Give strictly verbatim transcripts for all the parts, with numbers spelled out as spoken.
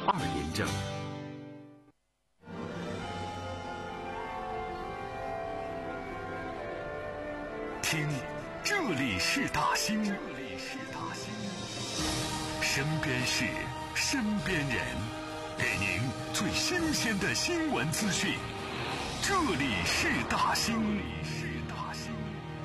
二联证。听，这里是大兴，这里是大兴，身边事，身边人，给您最新鲜的新闻资讯。这里是大兴，这里是大兴。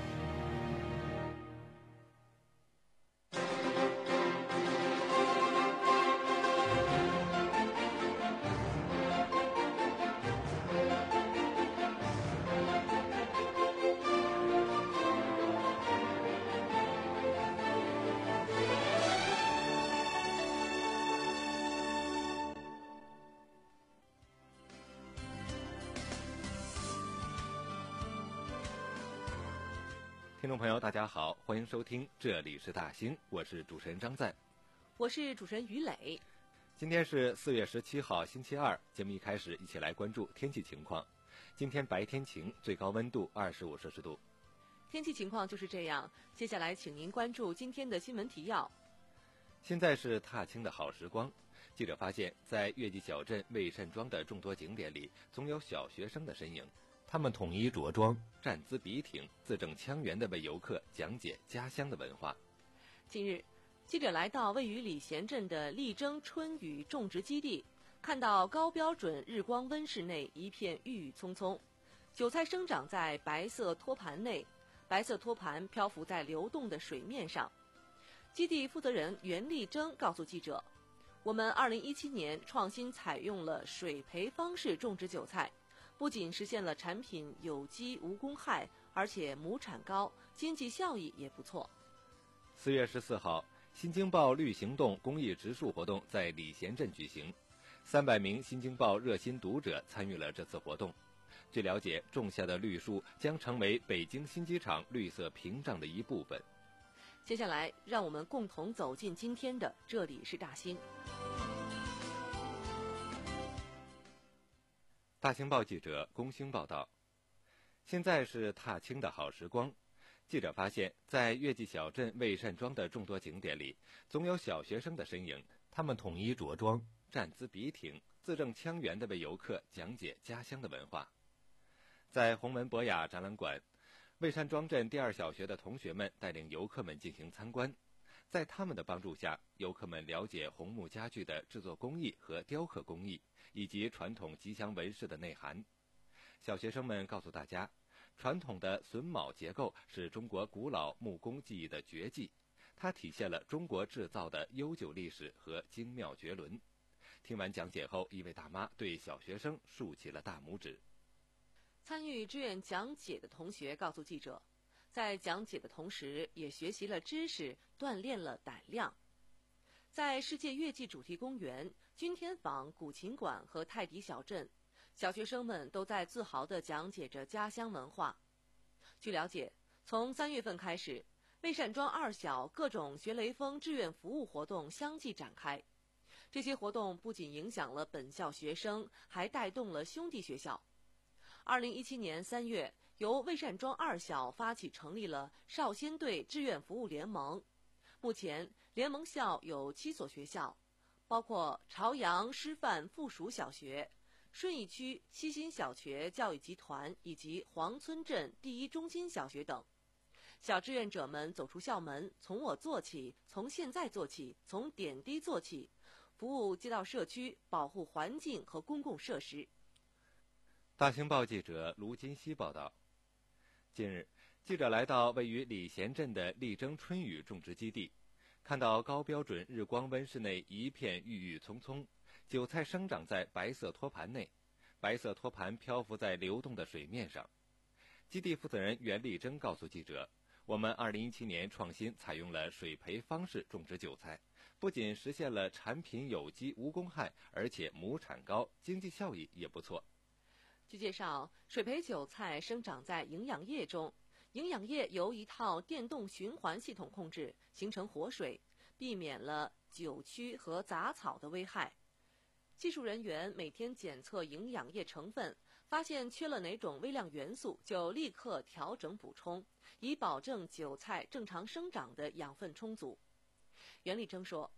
听众朋友大家好，欢迎收听这里是大兴，我是主持人张赞， 我是主持人于磊。 今天是四月十七号星期二，节目一开始一起来关注天气情况。今天白天晴，最高温度二十五摄氏度。 天气情况就是这样，接下来请您关注今天的新闻提要。 现在是踏青的好时光，记者发现在月季小镇魏善庄的众多景点里，总有小学生的身影，他们统一着装，站姿笔挺，字正腔圆地为游客讲解家乡的文化。 近日，记者来到位于礼贤镇的力争春雨种植基地，看到高标准日光温室内一片郁郁葱葱，韭菜生长在白色托盘内，白色托盘漂浮在流动的水面上。基地负责人袁立征告诉记者，我们二零一七年创新采用了水培方式种植韭菜，不仅实现了产品有机无公害，而且亩产高，经济效益也不错。 四月十四号，新京报绿行动公益植树活动在礼贤镇举行，三百名新京报热心读者参与了这次活动。据了解，种下的绿树将成为北京新机场绿色屏障的一部分。 接下来，让我们共同走进今天的这里是大兴。 大兴报记者龚兴报道，现在是踏青的好时光。记者发现，在月季小镇魏善庄的众多景点里，总有小学生的身影，他们统一着装，站姿笔挺，字正腔圆地为游客讲解家乡的文化。在鸿门博雅展览馆，魏善庄镇第二小学的同学们带领游客们进行参观，在他们的帮助下，游客们了解红木家具的制作工艺和雕刻工艺，以及传统吉祥纹饰的内涵。小学生们告诉大家，传统的榫卯结构是中国古老木工技艺的绝技，它体现了中国制造的悠久历史和精妙绝伦。听完讲解后，一位大妈对小学生竖起了大拇指。 参与志愿讲解的同学告诉记者，在讲解的同时也学习了知识，锻炼了胆量。在世界月季主题公园、君天坊古琴馆和泰迪小镇，小学生们都在自豪地讲解着家乡文化。据了解，从三月份开始，魏善庄二小各种学雷锋志愿服务活动相继展开。这些活动不仅影响了本校学生，还带动了兄弟学校。二零一七年三月，由魏善庄二小发起成立了少先队志愿服务联盟。目前，联盟校有七所学校，包括朝阳师范附属小学、顺义区西新小学教育集团以及黄村镇第一中心小学等。小志愿者们走出校门，从我做起，从现在做起，从点滴做起，服务街道社区，保护环境和公共设施。 大兴报记者卢金熙报道，近日，记者来到位于礼贤镇的力争春雨种植基地，看到高标准日光温室内一片郁郁葱葱，韭菜生长在白色托盘内，白色托盘漂浮在流动的水面上。基地负责人袁立征告诉记者，我们二零一七年创新采用了水培方式种植韭菜，不仅实现了产品有机无公害，而且亩产高，经济效益也不错。 据介绍，水培韭菜生长在营养液中，营养液由一套电动循环系统控制，形成活水，避免了韭蛆和杂草的危害。技术人员每天检测营养液成分，发现缺了哪种微量元素，就立刻调整补充，以保证韭菜正常生长的养分充足。袁立征说，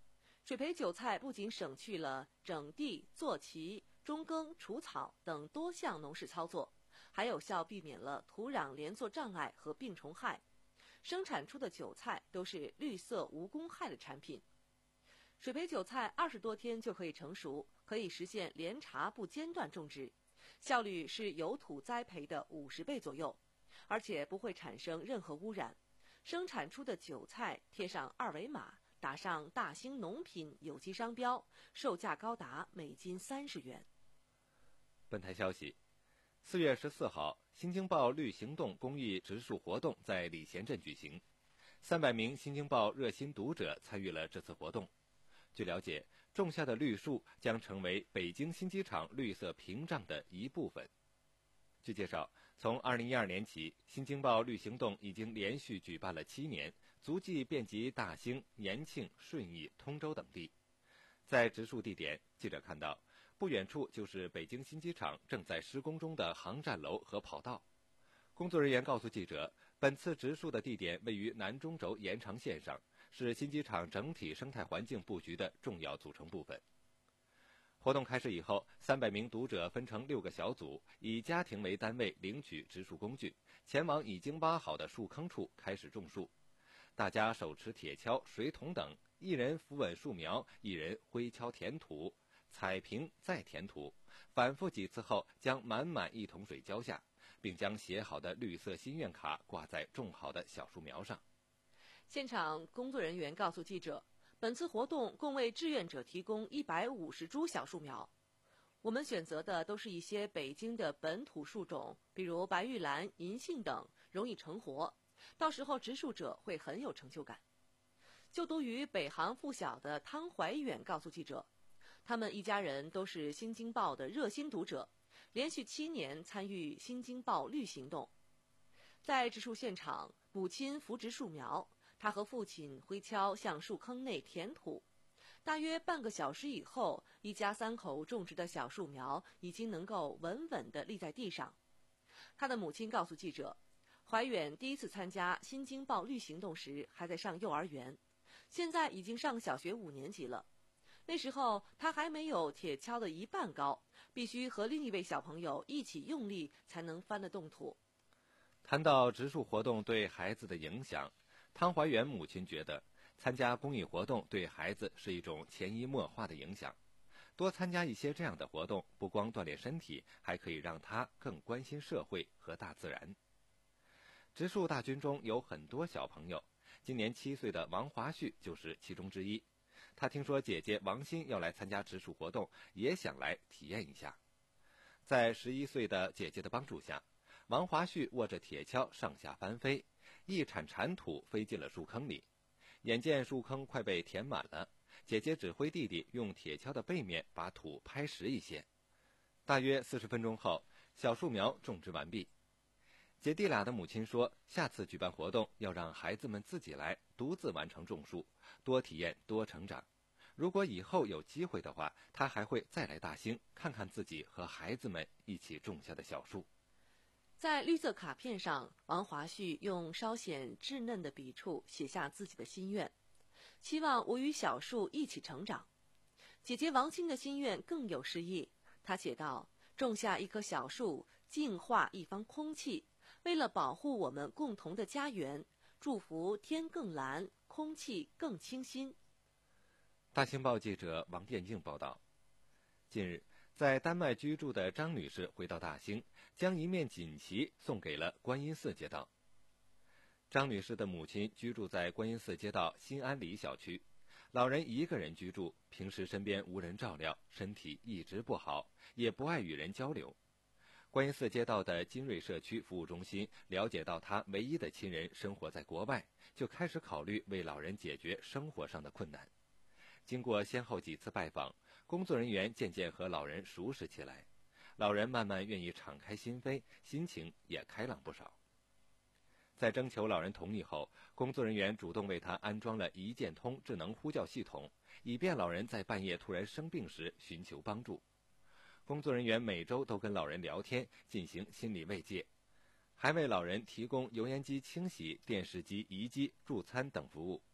水培韭菜不仅省去了整地、做畦、中耕、除草等多项农事操作，还有效避免了土壤连作障碍和病虫害，生产出的韭菜都是绿色无公害的产品。水培韭菜二十多天就可以成熟，可以实现连茬不间断种植，效率是有土栽培的五十倍左右，而且不会产生任何污染。生产出的韭菜贴上二维码，打上大兴农品有机商标，售价高达每斤三十元。 本台消息，四月十四号，新京报绿行动公益植树活动在礼贤镇举行，三百名新京报热心读者参与了这次活动。据了解，种下的绿树将成为北京新机场绿色屏障的一部分。据介绍，从二零一二年起，新京报绿行动已经连续举办了七年，足迹遍及大兴、延庆、顺义、通州等地。在植树地点，记者看到，不远处就是北京新机场正在施工中的航站楼和跑道。工作人员告诉记者，本次植树的地点位于南中轴延长线上，是新机场整体生态环境布局的重要组成部分。活动开始以后，三百名读者分成六个小组，以家庭为单位领取植树工具，前往已经挖好的树坑处开始种树。大家手持铁锹、水桶等，一人扶稳树苗，一人挥锹填土，踩平再填土，反复几次后，将满满一桶水浇下，并将写好的绿色心愿卡挂在种好的小树苗上。 现场工作人员告诉记者，本次活动共为志愿者提供一百五十株小树苗，我们选择的都是一些北京的本土树种，比如白玉兰、银杏等，容易成活，到时候植树者会很有成就感。就读于北航附小的汤怀远告诉记者，他们一家人都是新京报的热心读者，连续七年参与新京报绿行动。在植树现场，母亲扶植树苗，他和父亲挥锹向树坑内填土。大约半个小时以后，一家三口种植的小树苗已经能够稳稳地立在地上。他的母亲告诉记者，怀远第一次参加新京报绿行动时还在上幼儿园，现在已经上小学五年级了。那时候他还没有铁锹的一半高，必须和另一位小朋友一起用力才能翻得动土。 谈到植树活动对孩子的影响，汤怀远母亲觉得参加公益活动对孩子是一种潜移默化的影响，多参加一些这样的活动，不光锻炼身体，还可以让他更关心社会和大自然。植树大军中有很多小朋友，今年七岁的王华旭就是其中之一。他听说姐姐王鑫要来参加植树活动，也想来体验一下。在十一岁的姐姐的帮助下，王华旭握着铁锹上下翻飞，一铲铲土飞进了树坑里。眼见树坑快被填满了，姐姐指挥弟弟用铁锹的背面把土拍实一些。大约四十分钟后，小树苗种植完毕。姐弟俩的母亲说，下次举办活动要让孩子们自己来，独自完成种树，多体验多成长。如果以后有机会的话，他还会再来大兴，看看自己和孩子们一起种下的小树。 在绿色卡片上，王华旭用稍显稚嫩的笔触写下自己的心愿，希望我与小树一起成长。姐姐王鑫的心愿更有诗意，她写道：种下一棵小树，净化一方空气，为了保护我们共同的家园，祝福天更蓝，空气更清新。 大兴报记者王殿静报道，近日在丹麦居住的张女士回到大兴，将一面锦旗送给了观音寺街道。张女士的母亲居住在观音寺街道新安里小区，老人一个人居住，平时身边无人照料，身体一直不好，也不爱与人交流。观音寺街道的金瑞社区服务中心了解到她唯一的亲人生活在国外，就开始考虑为老人解决生活上的困难。经过先后几次拜访，工作人员渐渐和老人熟识起来，老人慢慢愿意敞开心扉，心情也开朗不少。在征求老人同意后，工作人员主动为他安装了一键通智能呼叫系统，以便老人在半夜突然生病时寻求帮助。工作人员每周都跟老人聊天，进行心理慰藉，还为老人提供油烟机清洗、电视机移机、助餐等服务。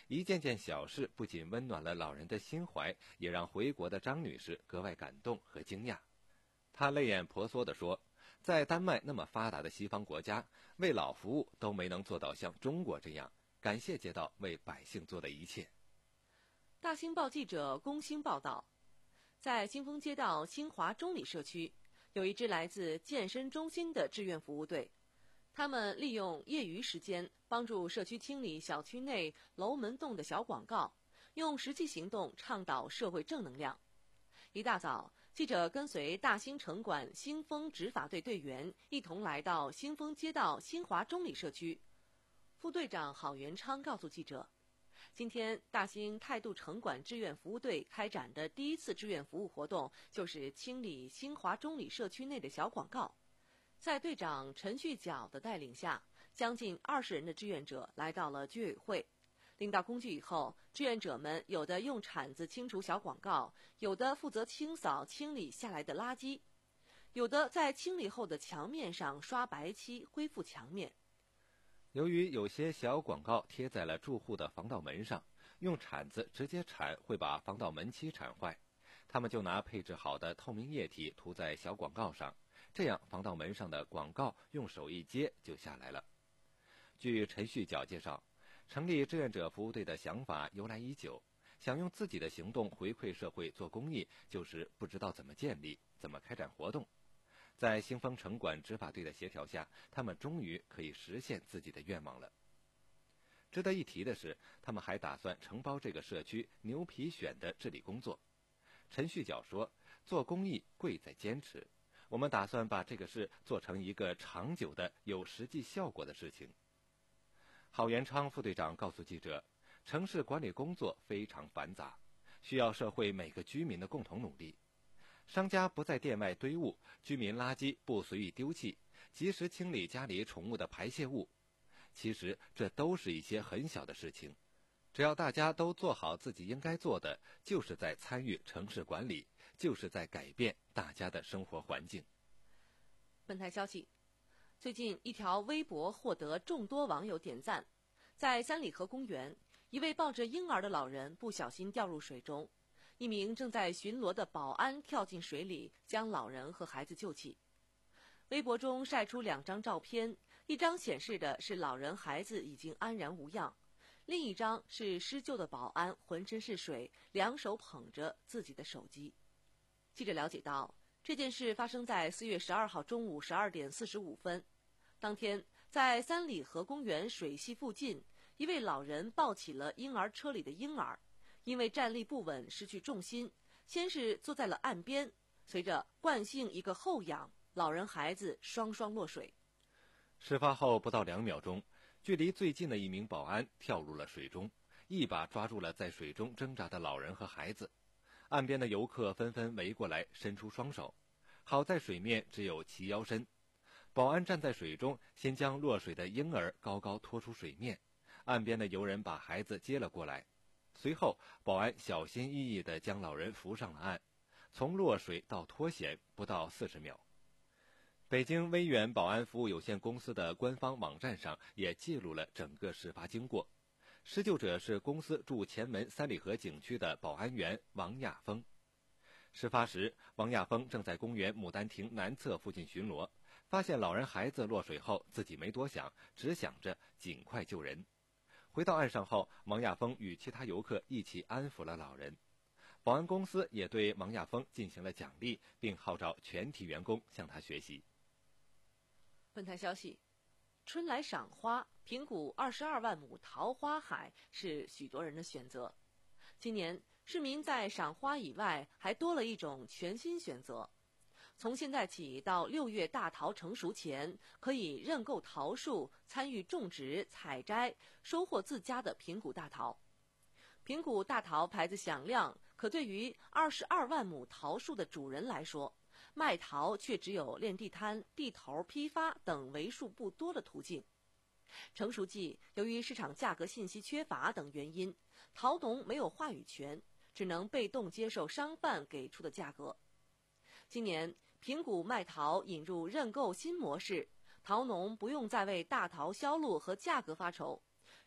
一件件小事不仅温暖了老人的心怀，也让回国的张女士格外感动和惊讶。她泪眼婆娑地说，在丹麦那么发达的西方国家，为老服务都没能做到像中国这样，感谢街道为百姓做的一切。 大新报记者龚兴报道，在新丰街道新华中里社区，有一支来自健身中心的志愿服务队，他们利用业余时间帮助社区清理小区内楼门洞的小广告，用实际行动倡导社会正能量。一大早，记者跟随大兴城管新丰执法队队员一同来到新丰街道新华中里社区。副队长郝元昌告诉记者，今天大兴态度城管志愿服务队开展的第一次志愿服务活动，就是清理新华中里社区内的小广告。在队长陈旭角的带领下，将近二十人的志愿者来到了居委会。领到工具以后，志愿者们有的用铲子清除小广告，有的负责清扫清理下来的垃圾，有的在清理后的墙面上刷白漆恢复墙面。 由于有些小广告贴在了住户的防盗门上，用铲子直接铲会把防盗门漆铲坏，他们就拿配置好的透明液体涂在小广告上，这样防盗门上的广告用手一接就下来了。据陈旭角介绍，成立志愿者服务队的想法由来已久，想用自己的行动回馈社会做公益，就是不知道怎么建立，怎么开展活动。在新丰城管执法队的协调下，他们终于可以实现自己的愿望了。值得一提的是，他们还打算承包这个社区牛皮癣的治理工作。陈旭角说，做公益贵在坚持，我们打算把这个事做成一个长久的有实际效果的事情。郝元昌副队长告诉记者，城市管理工作非常繁杂，需要社会每个居民的共同努力。商家不在店外堆物，居民垃圾不随意丢弃，及时清理家里宠物的排泄物。其实这都是一些很小的事情，只要大家都做好自己应该做的，就是在参与城市管理，就是在改变大家的生活环境。 本台消息，最近一条微博获得众多网友点赞。在三里河公园，一位抱着婴儿的老人不小心掉入水中，一名正在巡逻的保安跳进水里，将老人和孩子救起。微博中晒出两张照片，一张显示的是老人孩子已经安然无恙，另一张是施救的保安浑身是水，两手捧着自己的手机。记者了解到，这件事发生在四月十二号中午十二点四十五分。当天，在三里河公园水系附近，一位老人抱起了婴儿车里的婴儿，因为站立不稳失去重心，先是坐在了岸边，随着惯性一个后仰，老人孩子双双落水。 事发后不到两秒钟，距离最近的一名保安跳入了水中，一把抓住了在水中挣扎的老人和孩子。岸边的游客纷纷围过来，伸出双手，好在水面只有齐腰深。保安站在水中，先将落水的婴儿高高拖出水面，岸边的游人把孩子接了过来。随后，保安小心翼翼地将老人扶上了岸，从落水到脱险不到四十秒。北京威远保安服务有限公司的官方网站上也记录了整个事发经过。施救者是公司驻前门三里河景区的保安员王亚峰。事发时，王亚峰正在公园牡丹亭南侧附近巡逻，发现老人孩子落水后，自己没多想，只想着尽快救人。回到岸上后，王亚峰与其他游客一起安抚了老人。保安公司也对王亚峰进行了奖励，并号召全体员工向他学习。 本台消息，春来赏花，平谷二十二万亩桃花海是许多人的选择。今年，市民在赏花以外，还多了一种全新选择。从现在起到六月大桃成熟前，可以认购桃树，参与种植、采摘，收获自家的平谷大桃。平谷大桃牌子响亮，可对于二十二万亩桃树的主人来说，卖桃却只有练地摊、地头批发等为数不多的途径。成熟季，由于市场价格信息缺乏等原因，桃农没有话语权，只能被动接受商贩给出的价格。今年，平谷卖桃引入认购新模式，桃农不用再为大桃销路和价格发愁，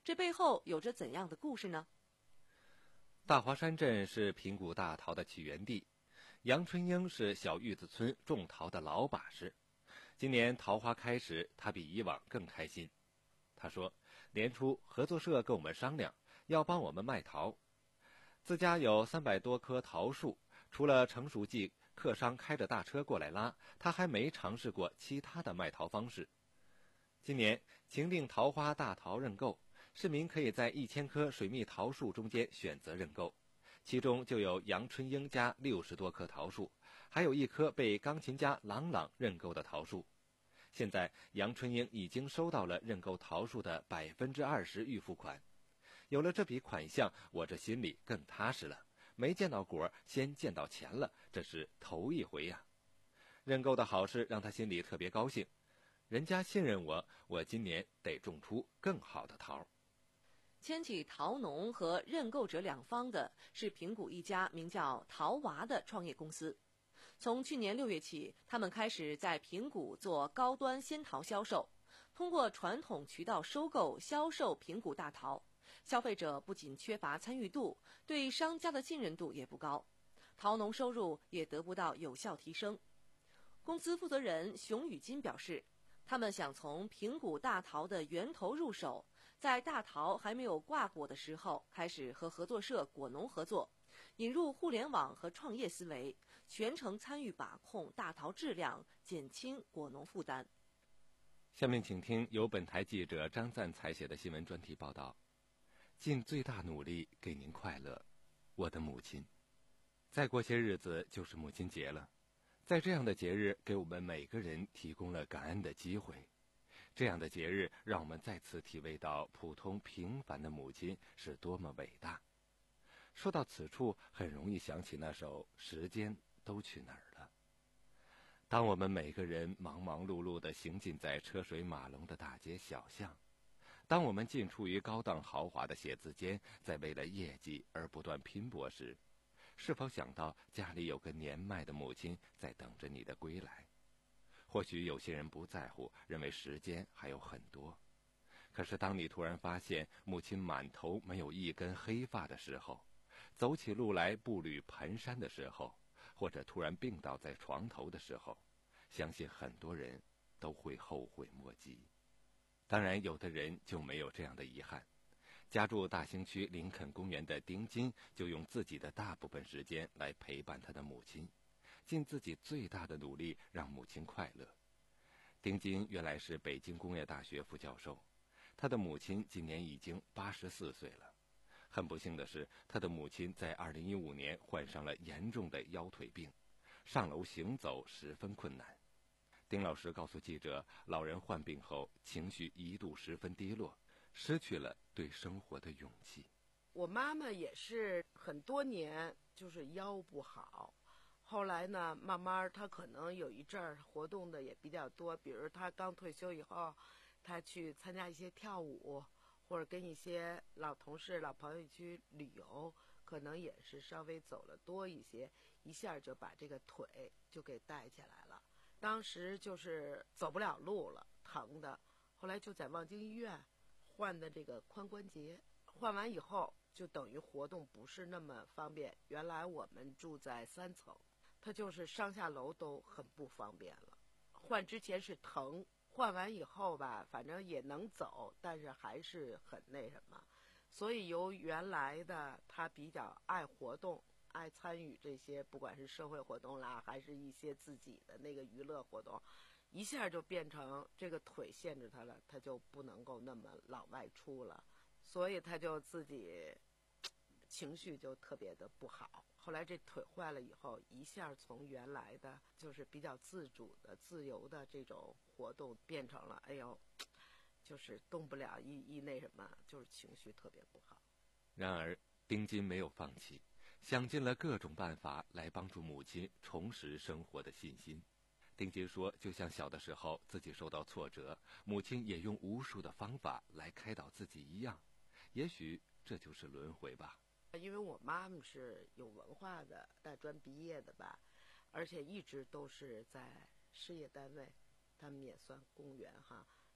这背后有着怎样的故事呢？ 大华山镇是平谷大桃的起源地，杨春英是小玉子村种桃的老把式。今年桃花开时，他比以往更开心。他说，年初合作社跟我们商量，要帮我们卖桃。自家有三百多棵桃树，除了成熟季客商开着大车过来拉，他还没尝试过其他的卖桃方式。今年情定桃花大桃认购，市民可以在一千棵水蜜桃树中间选择认购，其中就有杨春英家六十多棵桃树，还有一棵被钢琴家郎朗认购的桃树。现在杨春英已经收到了认购桃树的百分之二十预付款，有了这笔款项，我这心里更踏实了。没见到果，先见到钱了，这是头一回呀、啊。认购的好事让他心里特别高兴，人家信任我，我今年得种出更好的桃。 牵起桃农和认购者两方的是平谷一家名叫桃娃的创业公司。从去年六月起，他们开始在平谷做高端鲜桃销售，通过传统渠道收购销售平谷大桃，消费者不仅缺乏参与度，对商家的信任度也不高，桃农收入也得不到有效提升。公司负责人熊宇金表示，他们想从平谷大桃的源头入手，在大桃还没有挂果的时候，开始和合作社果农合作，引入互联网和创业思维，全程参与把控大桃质量，减轻果农负担。 下面请听由本台记者张赞采写的新闻专题报道。尽最大努力给您快乐，我的母亲。再过些日子就是母亲节了，在这样的节日，给我们每个人提供了感恩的机会。这样的节日让我们再次体味到普通平凡的母亲是多么伟大。说到此处，很容易想起那首《时间都去哪儿了》。当我们每个人忙忙碌碌地行进在车水马龙的大街小巷，当我们进出于高档豪华的写字间，在为了业绩而不断拼搏时，是否想到家里有个年迈的母亲在等着你的归来？或许有些人不在乎，认为时间还有很多。可是当你突然发现母亲满头没有一根黑发的时候，走起路来步履蹒跚的时候，或者突然病倒在床头的时候，相信很多人都会后悔莫及。当然有的人就没有这样的遗憾。家住大兴区林肯公园的丁金就用自己的大部分时间来陪伴他的母亲，尽自己最大的努力让母亲快乐。丁金原来是北京工业大学副教授，他的母亲今年已经八十四岁了。很不幸的是，他的母亲在二零一五年患上了严重的腰腿病，上楼行走十分困难。丁老师告诉记者，老人患病后情绪一度十分低落，失去了对生活的勇气。 我妈妈也是很多年就是腰不好，后来呢慢慢她可能有一阵儿活动的也比较多，比如她刚退休以后，她去参加一些跳舞，或者跟一些老同事老朋友去旅游，可能也是稍微走了多一些，一下就把这个腿就给带起来了。当时就是走不了路了，疼的，后来就在望京医院换的这个髋关节，换完以后就等于活动不是那么方便。原来我们住在三层，他就是上下楼都很不方便了。换之前是疼，换完以后吧，反正也能走，但是还是很那什么。所以由原来的他比较爱活动，爱参与这些不管是社会活动啦，还是一些自己的那个娱乐活动，一下就变成这个腿限制他了，他就不能够那么老外出了，所以他就自己情绪就特别的不好。后来这腿坏了以后，一下从原来的就是比较自主的自由的这种活动变成了哎呦就是动不了，一一那什么，就是情绪特别不好。 然而丁金没有放弃，想尽了各种办法来帮助母亲重拾生活的信心。丁金说，就像小的时候自己受到挫折，母亲也用无数的方法来开导自己一样，也许这就是轮回吧。 因为我妈妈是有文化的，大专毕业的吧，而且一直都是在事业单位，他们也算公务员哈。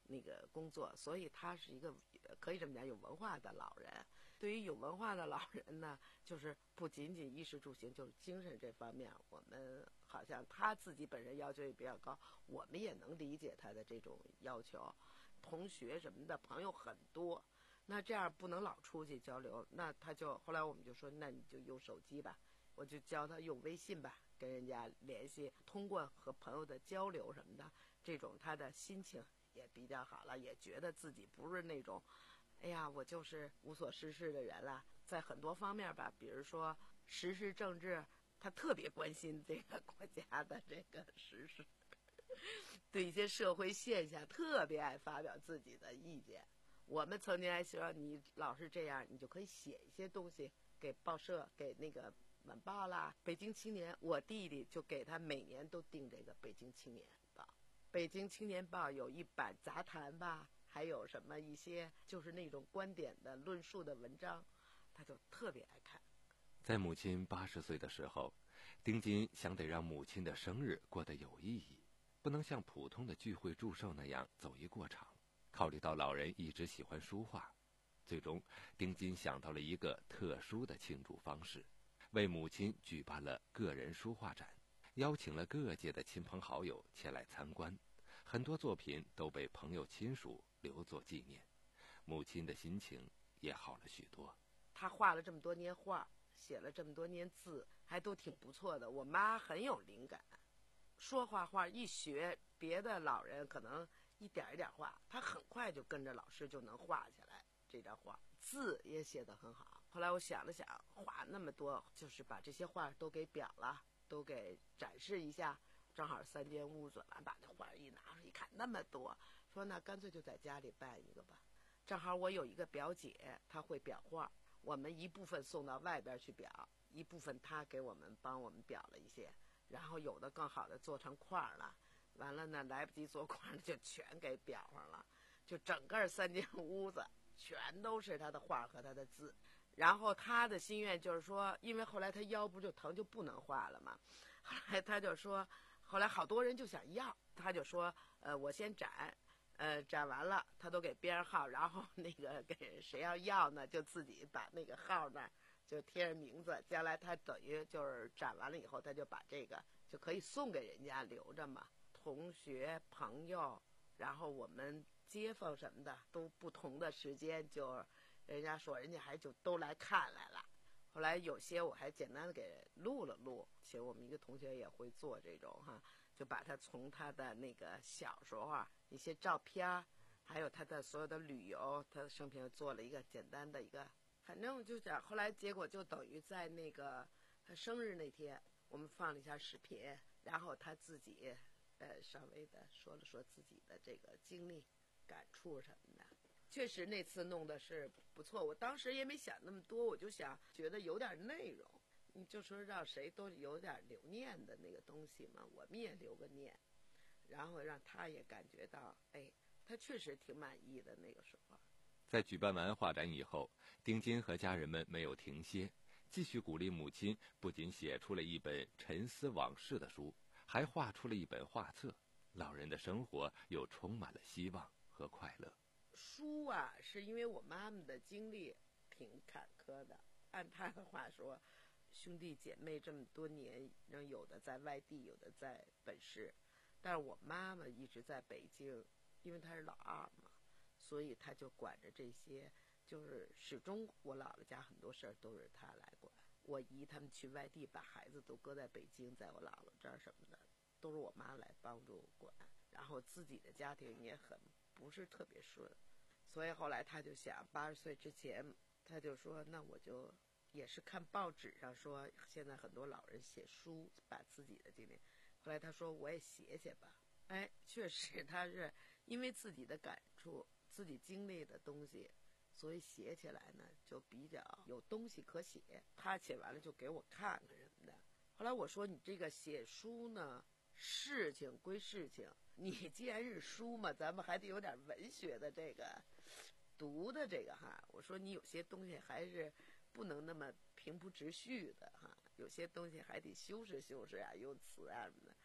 那个工作，所以他是一个可以这么讲有文化的老人。对于有文化的老人呢，就是不仅仅衣食住行，就是精神这方面，我们好像他自己本身要求也比较高，我们也能理解他的这种要求。同学什么的朋友很多，那这样不能老出去交流，那他就后来我们就说，那你就用手机吧，我就教他用微信吧，跟人家联系，通过和朋友的交流什么的，这种他的心情也比较好了，也觉得自己不是那种哎呀我就是无所事事的人了。在很多方面吧，比如说时事政治，他特别关心这个国家的这个时事，对一些社会现象特别爱发表自己的意见。我们曾经还说，你老是这样，你就可以写一些东西给报社，给那个晚报啦，北京青年，我弟弟就给他每年都订这个北京青年报。北京青年报有一版杂谈吧，还有什么一些就是那种观点的论述的文章，他就特别爱看。 在母亲八十岁的时候，丁金想得让母亲的生日过得有意义，不能像普通的聚会祝寿那样走一过场。考虑到老人一直喜欢书画，最终丁金想到了一个特殊的庆祝方式，为母亲举办了个人书画展，邀请了各界的亲朋好友前来参观，很多作品都被朋友亲属留作纪念，母亲的心情也好了许多。 他画了这么多年画，写了这么多年字，还都挺不错的。我妈很有灵感，说画画一学，别的老人可能一点一点画，他很快就跟着老师就能画起来这张画，字也写得很好。后来我想了想，画那么多，就是把这些画都给裱了，都给展示一下，正好三间屋子，完把那画一拿出一看，那么多，说那干脆就在家里办一个吧。正好我有一个表姐，她会裱画，我们一部分送到外边去裱，一部分她给我们帮我们裱了一些，然后有的更好的做成画了，完了呢来不及做画就全给裱上了，就整个三间屋子全都是他的画和他的字。然后他的心愿就是说，因为后来他腰不就疼就不能画了嘛，后来他就说，后来好多人就想要，他就说呃我先展，呃展完了他都给编上号，然后那个给谁要要呢就自己把那个号那就贴上名字，将来他等于就是展完了以后他就把这个就可以送给人家留着嘛。同学朋友然后我们街坊什么的都不同的时间，就人家说人家还就都来看来了。后来有些我还简单的给录了录，其实我们一个同学也会做这种哈，就把他从他的那个小时候啊一些照片，还有他的所有的旅游，他的生平做了一个简单的一个，反正就讲后来结果就等于在那个他生日那天我们放了一下视频，然后他自己呃稍微的说了说自己的这个经历感触什么的。确实那次弄的是不错，我当时也没想那么多，我就想觉得有点内容，你就说让谁都有点留念的那个东西嘛，我们也留个念，然后让他也感觉到哎他确实挺满意的。那个时候在举办完画展以后，丁金和家人们没有停歇，继续鼓励母亲，不仅写出了一本沉思往事的书，还画出了一本画册，老人的生活又充满了希望和快乐。 书啊是因为我妈妈的经历挺坎坷的，按她的话说兄弟姐妹这么多年，有的在外地有的在本市，但是我妈妈一直在北京，因为她是老二嘛，所以她就管着这些，就是始终我姥姥家很多事儿都是她来管，我姨他们去外地把孩子都搁在北京，在我姥姥这儿什么的都是我妈来帮助管，然后自己的家庭也很不是特别顺，所以后来他就想八十岁之前他就说那我就也是看报纸上说现在很多老人写书把自己的经历，后来他说我也写写吧，哎确实他是因为自己的感触自己经历的东西，所以写起来呢就比较有东西可写，他写完了就给我看看什么的。后来我说你这个写书呢事情归事情，你既然是书嘛，咱们还得有点文学的这个读的这个哈。我说你有些东西还是不能那么平铺直叙的哈，有些东西还得修饰修饰啊，用词啊什么的。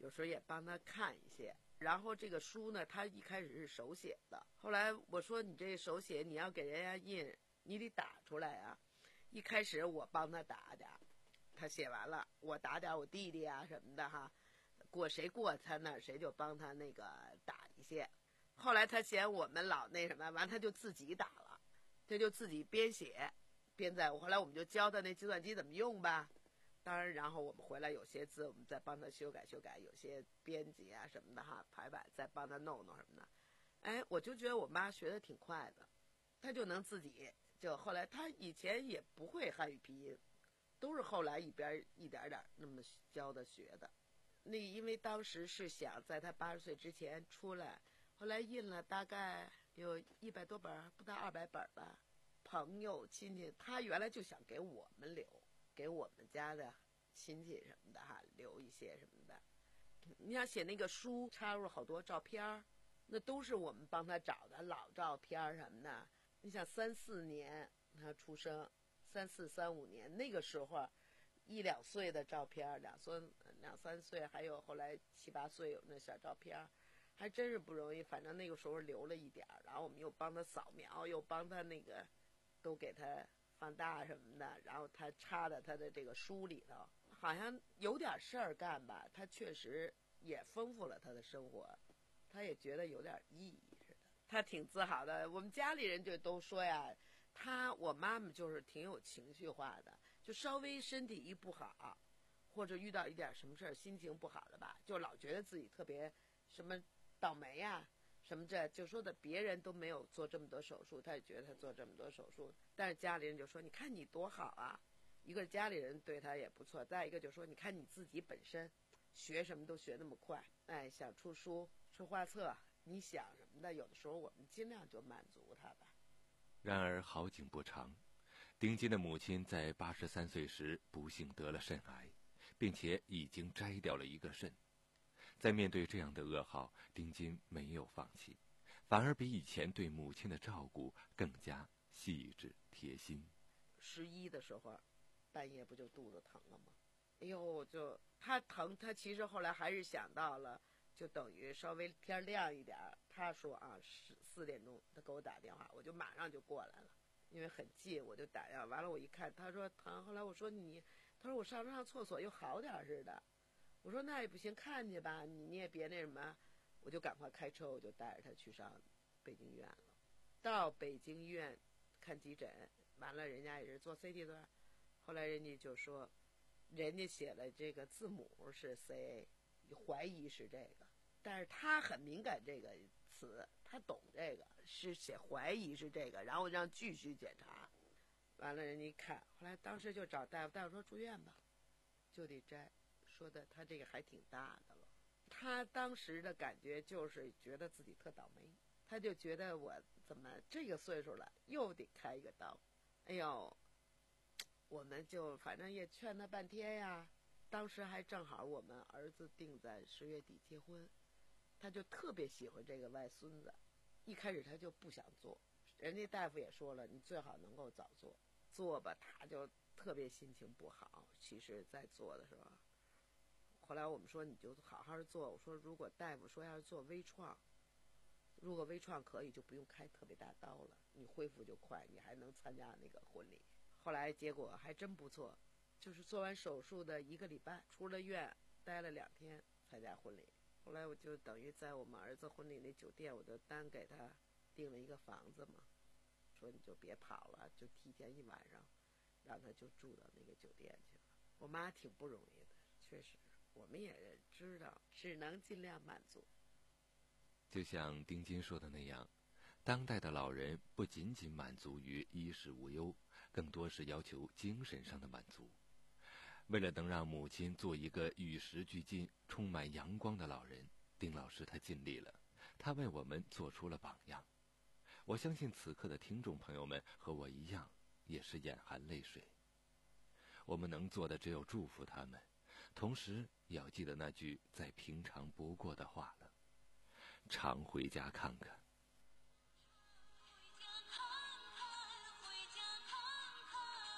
有时候也帮他看一些。然后这个书呢，他一开始是手写的，后来我说你这手写你要给人家印，你得打出来啊。一开始我帮他打点，他写完了，我打点我弟弟啊什么的哈，过谁过他那儿谁就帮他那个打一些。后来他嫌我们老那什么，完他就自己打了，他就自己边写边在。后来我们就教他那计算机怎么用吧。当然，然后我们回来有些字，我们再帮他修改修改，有些编辑啊什么的哈，排版再帮他弄弄什么的。哎，我就觉得我妈学的挺快的，她就能自己就后来她以前也不会汉语拼音，都是后来一边一点点那么教的学的。那因为当时是想在她八十岁之前出来，后来印了大概有一百多本，不到二百本吧。朋友亲戚，她原来就想给我们留。给我们家的亲戚什么的哈留一些什么的。你想写那个书插入好多照片，那都是我们帮他找的老照片什么的。你想三四年他出生，三四三五年那个时候一两岁的照片，两岁两三岁还有后来七八岁有那小照片，还真是不容易。反正那个时候留了一点，然后我们又帮他扫描，又帮他那个都给他放大什么的，然后他插在他的这个书里头，好像有点事儿干吧。他确实也丰富了他的生活，他也觉得有点意义似的，他挺自豪的。我们家里人就都说呀，他我妈妈就是挺有情绪化的，就稍微身体一不好，或者遇到一点什么事儿，心情不好了吧，就老觉得自己特别什么倒霉呀。什么这就说的别人都没有做这么多手术，他也觉得他做这么多手术，但是家里人就说你看你多好啊，一个是家里人对他也不错，再一个就说你看你自己本身学什么都学那么快，哎，想出书出画册，你想什么的，有的时候我们尽量就满足他吧。 然而好景不长，丁金的母亲在八十三岁时不幸得了肾癌，并且已经摘掉了一个肾。在面对这样的噩耗，丁金没有放弃，反而比以前对母亲的照顾更加细致贴心。 十一的时候，半夜不就肚子疼了吗？哎呦，就他疼，他其实后来还是想到了，就等于稍微天亮一点，他说啊，十四点钟他给我打电话，我就马上就过来了，因为很近，我就打电话。完了我一看，他说疼，后来我说你，他说我上上厕所又好点似的。我说那也不行，看去吧，你你也别那什么，我就赶快开车，我就带着他去上北京医院了。到北京医院看急诊，完了人家也是做 C T 的，后来人家就说，人家写了这个字母是 C A， 怀疑是这个，但是他很敏感这个词，他懂这个，是写怀疑是这个，然后让继续检查。完了人家一看，后来当时就找大夫，大夫说住院吧，就得摘。说的他这个还挺大的了，他当时的感觉就是觉得自己特倒霉，他就觉得我怎么这个岁数了又得开一个刀。哎呦，我们就反正也劝他半天呀。当时还正好我们儿子定在十月底结婚，他就特别喜欢这个外孙子，一开始他就不想做，人家大夫也说了，你最好能够早做，做吧他就特别心情不好。其实在做的时候，后来我们说你就好好做，我说如果大夫说要是做微创，如果微创可以就不用开特别大刀了，你恢复就快，你还能参加那个婚礼。后来结果还真不错，就是做完手术的一个礼拜出了院，待了两天参加婚礼。后来我就等于在我们儿子婚礼那酒店，我就单给他订了一个房子嘛，说你就别跑了，就提前一晚上让他就住到那个酒店去了。我妈挺不容易的，确实我们也知道，只能尽量满足。 就像丁金说的那样，当代的老人不仅仅满足于衣食无忧，更多是要求精神上的满足。为了能让母亲做一个与时俱进、充满阳光的老人，丁老师他尽力了，他为我们做出了榜样。我相信此刻的听众朋友们和我一样，也是眼含泪水。我们能做的只有祝福他们，同时也要记得那句再平常不过的话了，常回家看看。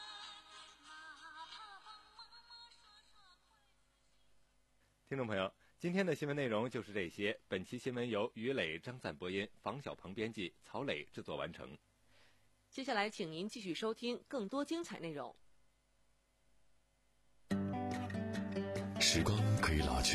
听众朋友， 今天的新闻内容就是这些。本期新闻由于磊、张赞播音，房小鹏编辑，曹磊制作完成。 接下来，请您继续收听更多精彩内容。 时光